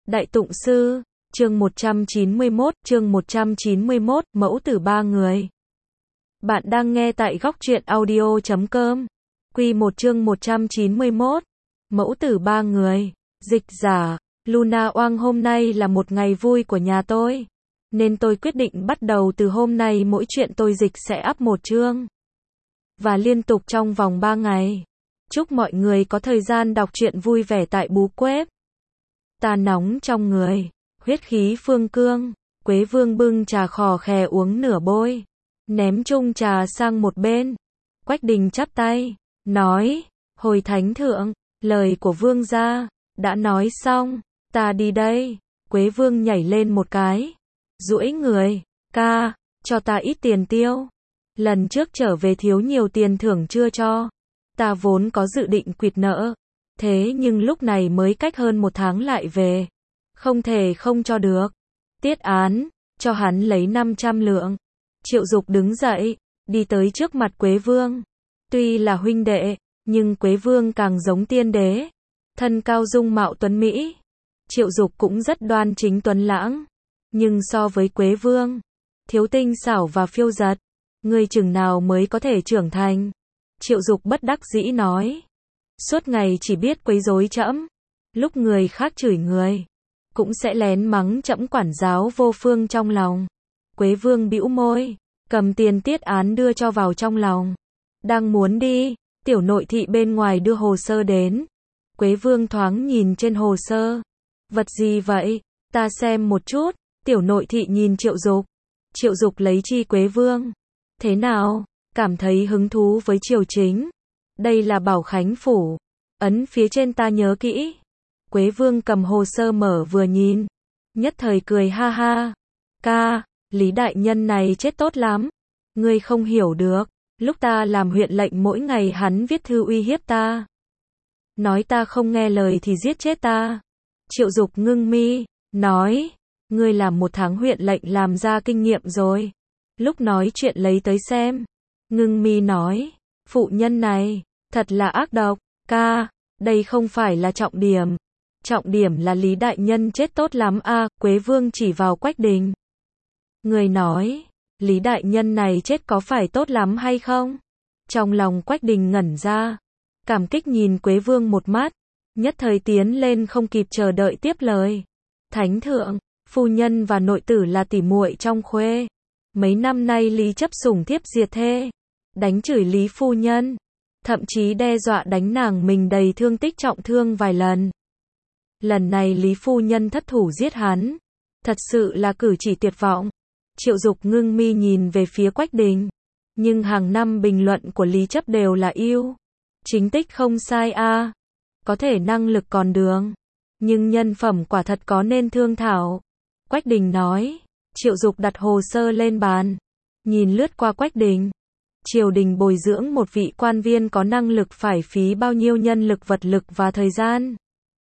Đại Tụng Sư, chương 191, mẫu tử ba người. Bạn đang nghe tại góc truyện audio.com. Quy 1 chương 191, mẫu tử ba người. Dịch giả, Luna Oang, hôm nay là một ngày vui của nhà tôi, nên tôi quyết định bắt đầu từ hôm nay mỗi chuyện tôi dịch sẽ up một chương. Và liên tục trong vòng 3 ngày. Chúc mọi người có thời gian đọc truyện vui vẻ tại Bú Quếp. Ta nóng trong người, huyết khí phương cương. Quế Vương bưng trà khò khè uống nửa bôi, ném chung trà sang một bên. Quách Đình chắp tay, nói: Hồi thánh thượng, lời của vương gia đã nói xong, ta đi đây. Quế Vương nhảy lên một cái, duỗi người: Ca, cho ta ít tiền tiêu. Lần trước trở về thiếu nhiều tiền thưởng chưa cho. Ta vốn có dự định quỵt nợ, thế nhưng lúc này mới cách hơn 1 tháng lại về, không thể không cho được. Tiết án, cho hắn lấy 500 lượng. Triệu Dục đứng dậy, đi tới trước mặt Quế Vương. Tuy là huynh đệ, nhưng Quế Vương càng giống tiên đế. Thân cao dung mạo tuấn mỹ. Triệu Dục cũng rất đoan chính tuấn lãng. Nhưng so với Quế Vương, thiếu tinh xảo và phiêu dật. Ngươi chừng nào mới có thể trưởng thành? Triệu Dục bất đắc dĩ nói. Suốt ngày chỉ biết quấy rối trẫm. Lúc người khác chửi người, cũng sẽ lén mắng trẫm quản giáo vô phương trong lòng. Quế Vương bĩu môi, cầm tiền tiết án đưa cho vào trong lòng. Đang muốn đi, tiểu nội thị bên ngoài đưa hồ sơ đến. Quế Vương thoáng nhìn trên hồ sơ. Vật gì vậy? Ta xem một chút. Tiểu nội thị nhìn Triệu Dục. Triệu Dục lấy chi Quế Vương. Thế nào? Cảm thấy hứng thú với triều chính? Đây là Bảo Khánh Phủ. Ấn phía trên ta nhớ kỹ. Quế Vương cầm hồ sơ mở vừa nhìn, nhất thời cười ha ha. Ca, Lý đại nhân này chết tốt lắm. Ngươi không hiểu được, lúc ta làm huyện lệnh mỗi ngày hắn viết thư uy hiếp ta. Nói ta không nghe lời thì giết chết ta. Triệu Dục ngưng mi, nói: Ngươi làm 1 tháng huyện lệnh làm ra kinh nghiệm rồi. Lúc nói chuyện lấy tới xem. Ngưng mi nói: Phụ nhân này, thật là ác độc. Ca, đây không phải là trọng điểm. Trọng điểm là Lý đại nhân chết tốt lắm a. Quế Vương chỉ vào Quách Đình. Người nói, Lý đại nhân này chết có phải tốt lắm hay không? Trong lòng Quách Đình ngẩn ra, cảm kích nhìn Quế Vương một mắt, nhất thời tiến lên không kịp chờ đợi tiếp lời. Thánh thượng, phu nhân và nội tử là tỉ muội trong khuê. Mấy năm nay Lý chấp sủng thiếp diệt thê, đánh chửi Lý phu nhân, thậm chí đe dọa đánh nàng mình đầy thương tích trọng thương vài lần. Lần này Lý phu nhân thất thủ giết hắn, thật sự là cử chỉ tuyệt vọng. Triệu Dục ngưng mi nhìn về phía Quách Đình, nhưng hàng năm bình luận của Lý chấp đều là yêu. Chính tích không sai a, có thể năng lực còn đường, nhưng nhân phẩm quả thật có nên thương thảo. Quách Đình nói. Triệu Dục đặt hồ sơ lên bàn, nhìn lướt qua Quách Đình. Triều đình bồi dưỡng một vị quan viên có năng lực phải phí bao nhiêu nhân lực, vật lực và thời gian.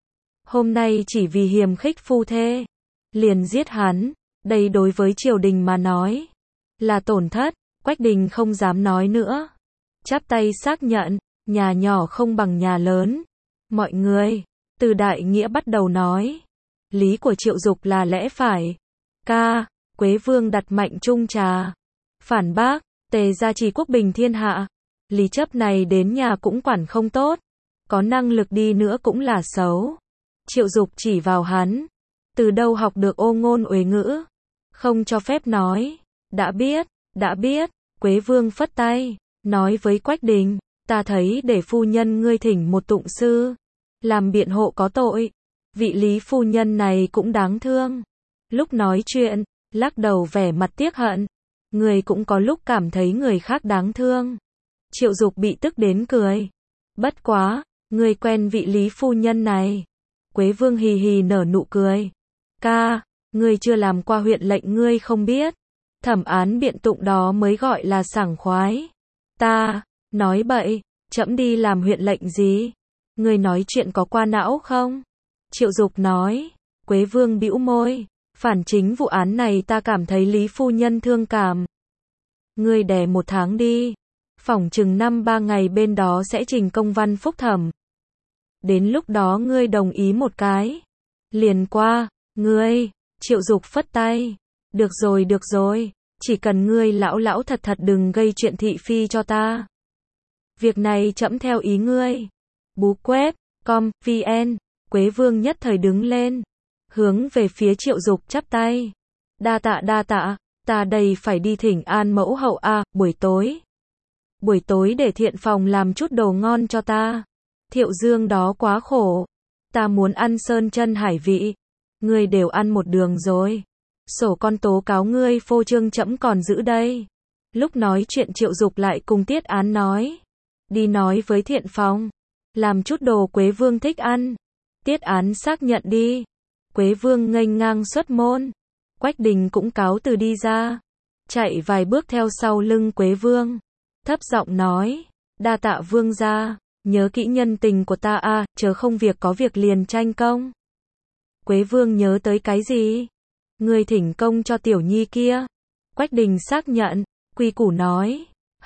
Hôm nay chỉ vì hiềm khích phu thê, liền giết hắn, đây đối với triều đình mà nói là tổn thất. Quách Đình không dám nói nữa, chắp tay xác nhận, nhà nhỏ không bằng nhà lớn. Mọi người, từ đại nghĩa bắt đầu nói, lý của Triệu Dục là lẽ phải. Ca, Quế Vương đặt mạnh chung trà, phản bác, tề gia trì quốc bình thiên hạ. Lý chấp này đến nhà cũng quản không tốt, có năng lực đi nữa cũng là xấu. Triệu Dục chỉ vào hắn, từ đâu học được ô ngôn uế ngữ, không cho phép nói. Đã biết. Quế Vương phất tay, nói với Quách Đình, ta thấy để phu nhân ngươi thỉnh một tụng sư, làm biện hộ có tội. Vị Lý phu nhân này cũng đáng thương. Lúc nói chuyện, lắc đầu vẻ mặt tiếc hận. Người cũng có lúc cảm thấy người khác đáng thương. Triệu Dục bị tức đến cười. Bất quá, ngươi quen vị Lý phu nhân này. Quế Vương hì hì nở nụ cười. Ca, ngươi chưa làm qua huyện lệnh ngươi không biết. Thẩm án biện tụng đó mới gọi là sảng khoái. Ta, nói bậy, trẫm đi làm huyện lệnh gì? Ngươi nói chuyện có qua não không? Triệu Dục nói. Quế Vương bĩu môi. Phản chính vụ án này ta cảm thấy Lý phu nhân thương cảm. Ngươi đè 1 tháng đi. Phỏng chừng 5-3 ngày bên đó sẽ trình công văn phúc thẩm. Đến lúc đó ngươi đồng ý một cái, liền qua. Ngươi, Triệu Dục phất tay. Được rồi, chỉ cần ngươi lão lão thật thật đừng gây chuyện thị phi cho ta. Việc này trẫm theo ý ngươi. Bú quét, vn, Quế Vương nhất thời đứng lên, hướng về phía Triệu Dục chắp tay. Đa tạ, ta đây phải đi thỉnh an mẫu hậu a, buổi tối để Thiện Phòng làm chút đồ ngon cho ta. Thiệu Dương đó quá khổ, ta muốn ăn sơn chân hải vị, ngươi đều ăn một đường rồi. Sổ con tố cáo ngươi phô trương trẫm còn giữ đây. Lúc nói chuyện Triệu Dục lại cùng Tiết Án nói, đi nói với Thiện Phòng, làm chút đồ Quế Vương thích ăn. Tiết Án xác nhận đi. Quế Vương nghênh ngang xuất môn. Quách Đình cũng cáo từ đi ra, chạy vài bước theo sau lưng Quế Vương, thấp giọng nói, đa tạ vương gia, nhớ kỹ nhân tình của ta a, chớ không việc có việc liền tranh công. Quế Vương nhớ tới cái gì? Ngươi thỉnh công cho tiểu nhi kia. Quách Đình xác nhận, quy củ nói,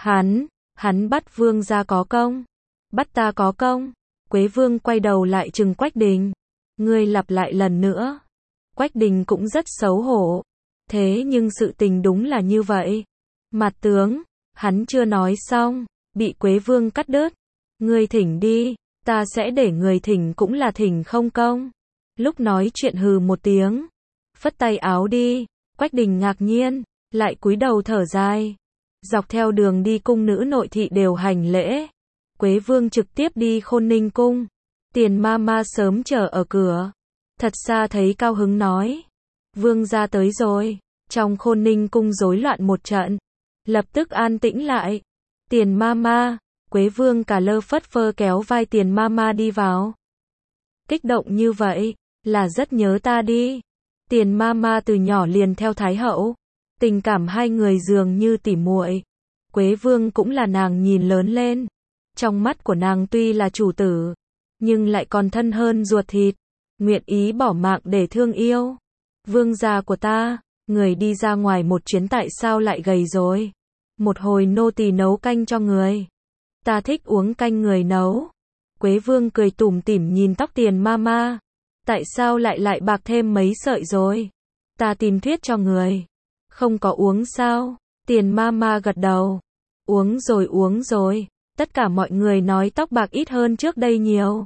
hắn bắt vương gia có công, bắt ta có công. Quế Vương quay đầu lại trừng Quách Đình, ngươi lặp lại lần nữa. Quách Đình cũng rất xấu hổ. Thế nhưng sự tình đúng là như vậy. Mặt tướng, hắn chưa nói xong, bị Quế Vương cắt đứt. Ngươi thỉnh đi, ta sẽ để người thỉnh cũng là thỉnh không công. Lúc nói chuyện hừ một tiếng, phất tay áo đi. Quách Đình ngạc nhiên, lại cúi đầu thở dài. Dọc theo đường đi cung nữ nội thị đều hành lễ. Quế Vương trực tiếp đi Khôn Ninh cung. Tiền ma ma sớm chờ ở cửa. Thật xa thấy cao hứng nói, vương gia tới rồi. Trong Khôn Ninh cung rối loạn một trận, lập tức an tĩnh lại. Tiền ma ma, Quế Vương cả lơ phất phơ kéo vai Tiền ma ma đi vào. Kích động như vậy, là rất nhớ ta đi. Tiền ma ma từ nhỏ liền theo Thái hậu, tình cảm hai người dường như tỉ muội. Quế Vương cũng là nàng nhìn lớn lên. Trong mắt của nàng tuy là chủ tử, nhưng lại còn thân hơn ruột thịt, nguyện ý bỏ mạng để thương yêu. Vương gia của ta, người đi ra ngoài một chuyến tại sao lại gầy rồi? Một hồi nô tỳ nấu canh cho người. Ta thích uống canh người nấu. Quế Vương cười tủm tỉm nhìn tóc Tiền ma ma. Tại sao lại bạc thêm mấy sợi rồi? Ta tìm thuyết cho người. Không có uống sao? Tiền ma ma gật đầu. Uống rồi. Tất cả mọi người nói tóc bạc ít hơn trước đây nhiều.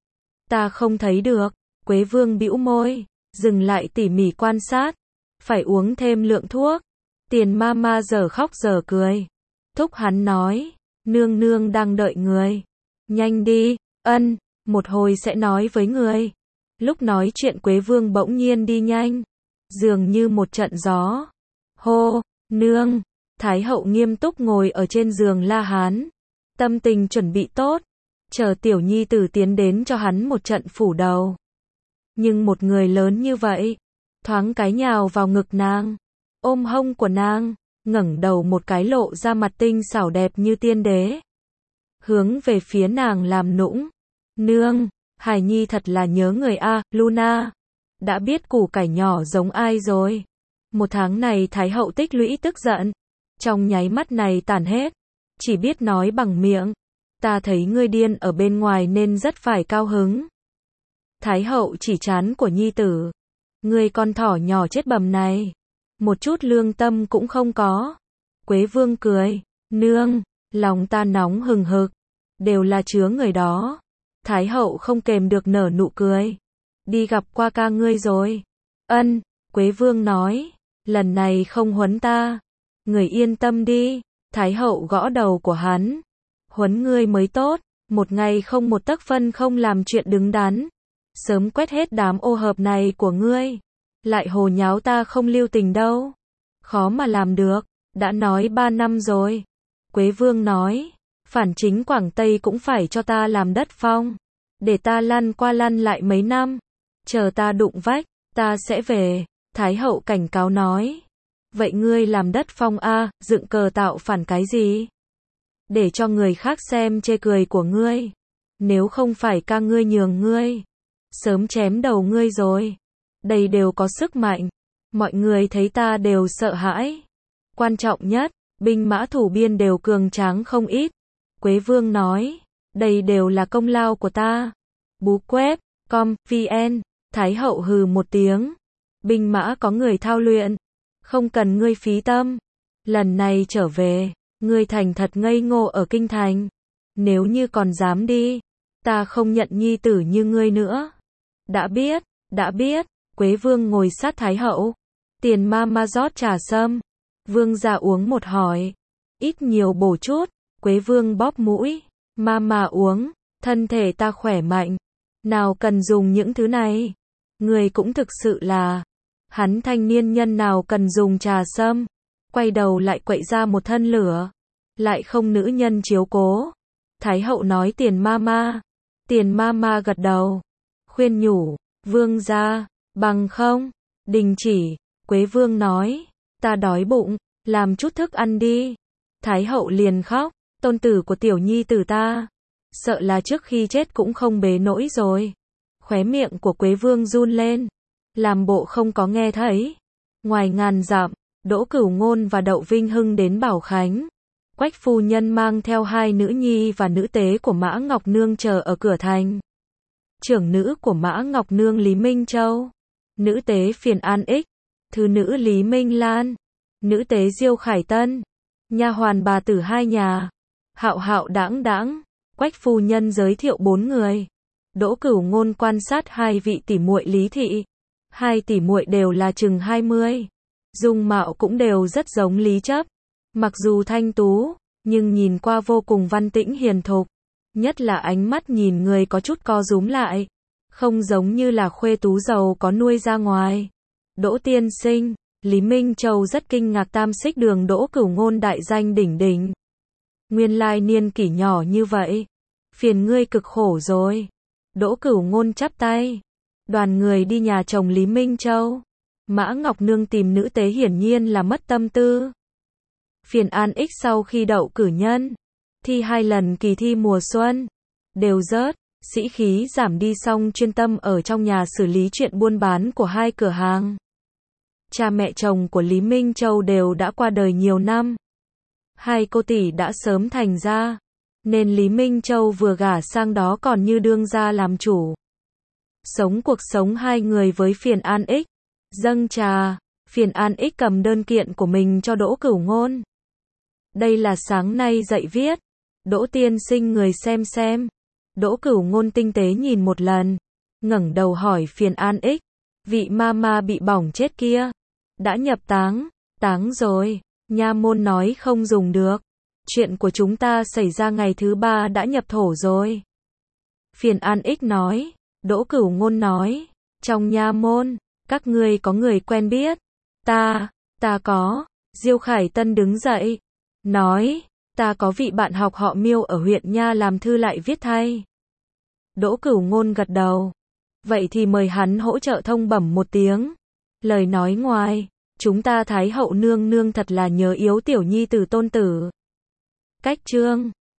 Ta không thấy được. Quế Vương bĩu môi, dừng lại tỉ mỉ quan sát. Phải uống thêm lượng thuốc. Tiền ma ma giờ khóc giờ cười. Thúc hắn nói, nương nương đang đợi người. Nhanh đi, ân, một hồi sẽ nói với người. Lúc nói chuyện Quế Vương bỗng nhiên đi nhanh, dường như một trận gió. Hô, nương. Thái hậu nghiêm túc ngồi ở trên giường La Hán, tâm tình chuẩn bị tốt, chờ tiểu nhi tử tiến đến cho hắn một trận phủ đầu. Nhưng một người lớn như vậy, thoáng cái nhào vào ngực nàng, ôm hông của nàng, ngẩng đầu một cái lộ ra mặt tinh xảo đẹp như tiên đế. Hướng về phía nàng làm nũng. Nương, Hải Nhi thật là nhớ người a, Luna. Đã biết củ cải nhỏ giống ai rồi. Một tháng này Thái hậu tích lũy tức giận. Trong nháy mắt này tản hết. Chỉ biết nói bằng miệng. Ta thấy ngươi điên ở bên ngoài nên rất phải cao hứng. Thái hậu chỉ trán của nhi tử. Ngươi con thỏ nhỏ chết bầm này. Một chút lương tâm cũng không có. Quế Vương cười. Nương, lòng ta nóng hừng hực. Đều là chứa người đó. Thái hậu không kềm được nở nụ cười. Đi gặp qua ca ngươi rồi. Ân, Quế Vương nói. Lần này không huấn ta. Người yên tâm đi. Thái hậu gõ đầu của hắn. Huấn ngươi mới tốt. Một ngày không một tấc phân không làm chuyện đứng đắn. Sớm quét hết đám ô hợp này của ngươi. Lại hồ nháo ta không lưu tình đâu. Khó mà làm được. Đã nói 3 năm rồi. Quế Vương nói. Phản chính Quảng Tây cũng phải cho ta làm đất phong. Để ta lăn qua lăn lại mấy năm. Chờ ta đụng vách, ta sẽ về. Thái hậu cảnh cáo nói. Vậy ngươi làm đất phong a, dựng cờ tạo phản cái gì? Để cho người khác xem chê cười của ngươi. Nếu không phải ca ngươi nhường ngươi, sớm chém đầu ngươi rồi. Đây đều có sức mạnh. Mọi người thấy ta đều sợ hãi. Quan trọng nhất, binh mã thủ biên đều cường tráng không ít. Quế Vương nói. Đây đều là công lao của ta. Bú quét, vn. Thái hậu hừ một tiếng. binh mã có người thao luyện, không cần ngươi phí tâm. Lần này trở về, ngươi thành thật ngây ngô ở kinh thành. Nếu như còn dám đi, ta không nhận nhi tử như ngươi nữa. Đã biết, Quế Vương ngồi sát Thái hậu. Tiền ma ma rót trà sâm. Vương gia uống một hỏi. Ít nhiều bổ chút, Quế Vương bóp mũi. Ma uống, thân thể ta khỏe mạnh. Nào cần dùng những thứ này. Người cũng thực sự là. Hắn thanh niên nhân nào cần dùng trà sâm. Quay đầu lại quậy ra một thân lửa. Lại không nữ nhân chiếu cố. Thái hậu nói Tiền ma gật đầu. Khuyên nhủ, vương gia, bằng không, đình chỉ. Quế Vương nói, ta đói bụng, làm chút thức ăn đi. Thái hậu liền khóc, tôn tử của tiểu nhi tử ta, sợ là trước khi chết cũng không bế nổi rồi. Khóe miệng của Quế Vương run lên, làm bộ không có nghe thấy. Ngoài ngàn dặm, Đỗ Cửu Ngôn và Đậu Vinh Hưng đến Bảo Khánh. Quách phu nhân mang theo hai nữ nhi và nữ tế của Mã Ngọc Nương chờ ở cửa thành. Trưởng nữ của Mã Ngọc Nương Lý Minh Châu, nữ tế Phiền An Ích, thứ nữ Lý Minh Lan, nữ tế Diêu Khải Tân, nha hoàn bà tử hai nhà, Hạo Hạo Đãng Đãng. Quách phu nhân giới thiệu 4 người. Đỗ Cửu Ngôn quan sát hai vị tỷ muội Lý thị. Hai tỷ muội đều là chừng 20, dung mạo cũng đều rất giống Lý Chấp. Mặc dù thanh tú, nhưng nhìn qua vô cùng văn tĩnh hiền thục, nhất là ánh mắt nhìn người có chút co rúm lại, không giống như là khuê tú giàu có nuôi ra ngoài. Đỗ tiên sinh, Lý Minh Châu rất kinh ngạc Tam Xích Đường Đỗ Cửu Ngôn đại danh đỉnh đỉnh. Nguyên lai niên kỷ nhỏ như vậy, phiền ngươi cực khổ rồi. Đỗ Cửu Ngôn chắp tay. Đoàn người đi nhà chồng Lý Minh Châu. Mã Ngọc Nương tìm nữ tế hiển nhiên là mất tâm tư. Phiền An Ích sau khi đậu cử nhân, thi 2 lần kỳ thi mùa xuân, đều rớt, sĩ khí giảm đi xong chuyên tâm ở trong nhà xử lý chuyện buôn bán của hai cửa hàng. Cha mẹ chồng của Lý Minh Châu đều đã qua đời nhiều năm. Hai cô tỷ đã sớm thành ra, nên Lý Minh Châu vừa gả sang đó còn như đương gia làm chủ. Sống cuộc sống hai người với Phiền An Ích. Dâng trà, Phiền An Ích cầm đơn kiện của mình cho Đỗ Cửu Ngôn. Đây là sáng nay dạy viết. Đỗ tiên sinh người xem. Đỗ Cửu Ngôn tinh tế nhìn một lần, ngẩng đầu hỏi Phiền An Ích, vị ma bị bỏng chết kia, đã nhập táng rồi, nha môn nói không dùng được. Chuyện của chúng ta xảy ra ngày thứ 3 đã nhập thổ rồi. Phiền An Ích nói. Đỗ Cửu Ngôn nói, trong nha môn, các ngươi có người quen biết? Ta có. Diêu Khải Tân đứng dậy, nói, ta có vị bạn học họ Miêu ở huyện Nha làm thư lại viết thay. Đỗ Cửu Ngôn gật đầu. Vậy thì mời hắn hỗ trợ thông bẩm một tiếng. Lời nói ngoài, chúng ta Thái hậu nương nương thật là nhớ yếu tiểu nhi tử tôn tử. Cách chương